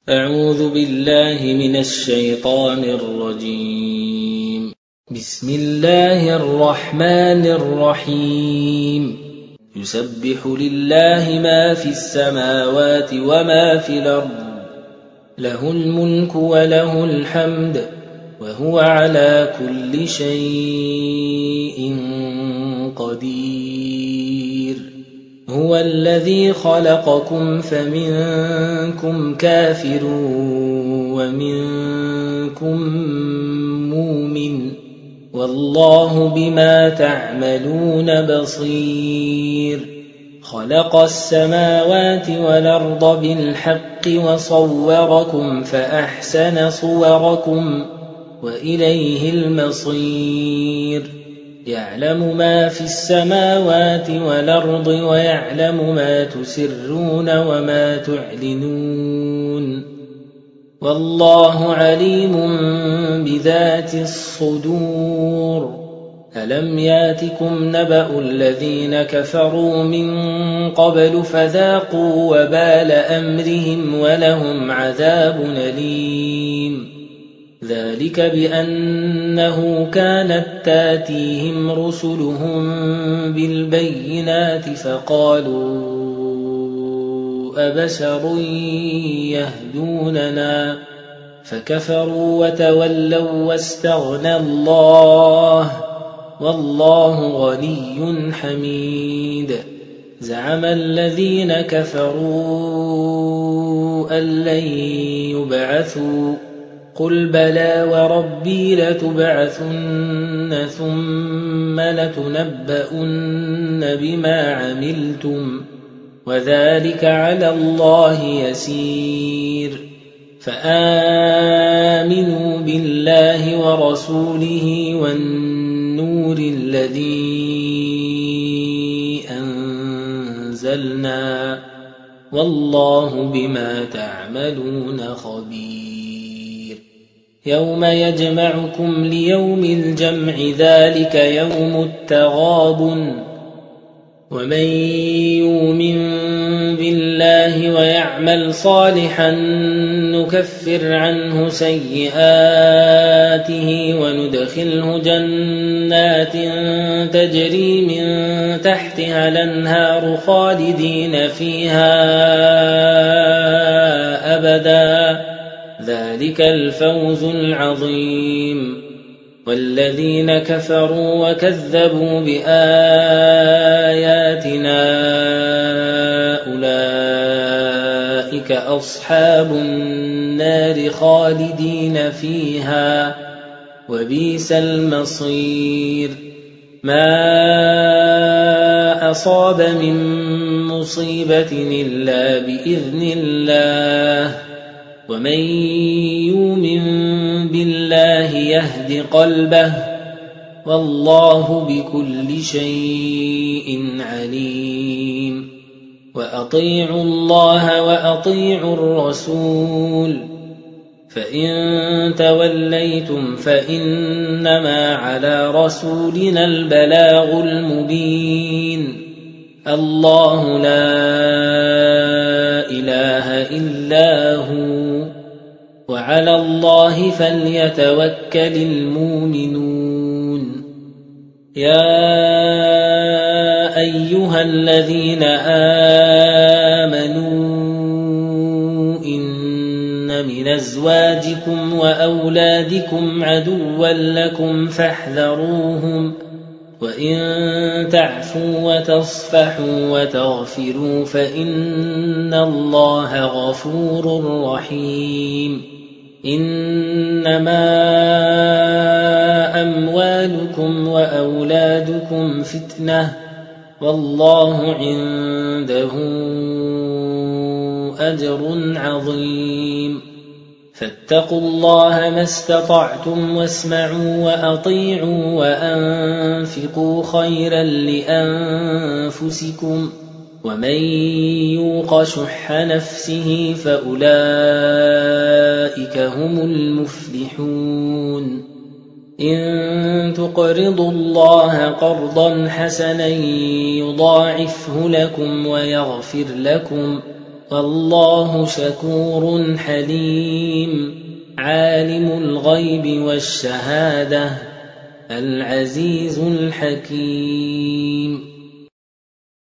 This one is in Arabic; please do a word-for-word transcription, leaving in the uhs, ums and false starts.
أعوذ بالله من الشيطان الرجيم. بسم الله الرحمن الرحيم. يسبح لله ما في السماوات وما في الأرض، له الملك وله الحمد، وهو على كل شيء قدير. هو الذي خلقكم فمنكم كافر ومنكم مؤمن، والله بما تعملون بصير. خلق السماوات والأرض بالحق وصوركم فأحسن صوركم وإليه المصير. يعلم ما في السماوات والأرض ويعلم ما تسرون وما تعلنون، والله عليم بذات الصدور. ألم ياتكم نبأ الذين كفروا من قبل فذاقوا وبال أمرهم ولهم عذاب أليم. ذلك بأنه كانت تاتيهم رسلهم بالبينات فقالوا أبشر يهدوننا، فكفروا وتولوا واستغنى الله، والله غني حميد. زعم الذين كفروا أن لن يبعثوا، قل بلى وربي لتبعثن ثم لتنبؤن بما عملتم، وذلك على الله يسير. فآمنوا بالله ورسوله والنور الذي أنزلنا، والله بما تعملون خبير. يوم يجمعكم ليوم الجمع، ذلك يوم التغابن. ومن يؤمن بالله ويعمل صالحا نكفر عنه سيئاته وندخله جنات تجري من تحتها الأنهار خالدين فيها أبدا، ذلك الفوز العظيم. والذين كفروا وكذبوا بآياتنا أولئك أصحاب النار خالدين فيها، وبئس المصير. ما أصاب من مصيبة إلا بإذن الله، ومن يؤمن بالله يهد قلبه، والله بكل شيء عليم. وأطيعوا الله وأطيعوا الرسول، فإن توليتم فإنما على رسولنا البلاغ المبين. الله لا إله إلا هو، وعلى الله فليتوكل المؤمنون. يا أيها الذين آمنوا إن من أزواجكم وأولادكم عدوا لكم فاحذروهم، وإن تعفوا وتصفحوا وتغفروا فإن الله غفور رحيم. إنما أموالكم وأولادكم فتنة، والله عنده أجر عظيم. فاتقوا الله ما استطعتم واسمعوا وأطيعوا وأنفقوا خيرا لأنفسكم، ومن يوق شح نفسه فأولئك هم المفلحون. إن تقرضوا الله قرضا حسنا يضاعفه لكم ويغفر لكم، والله شكور حليم عالم الغيب والشهادة العزيز الحكيم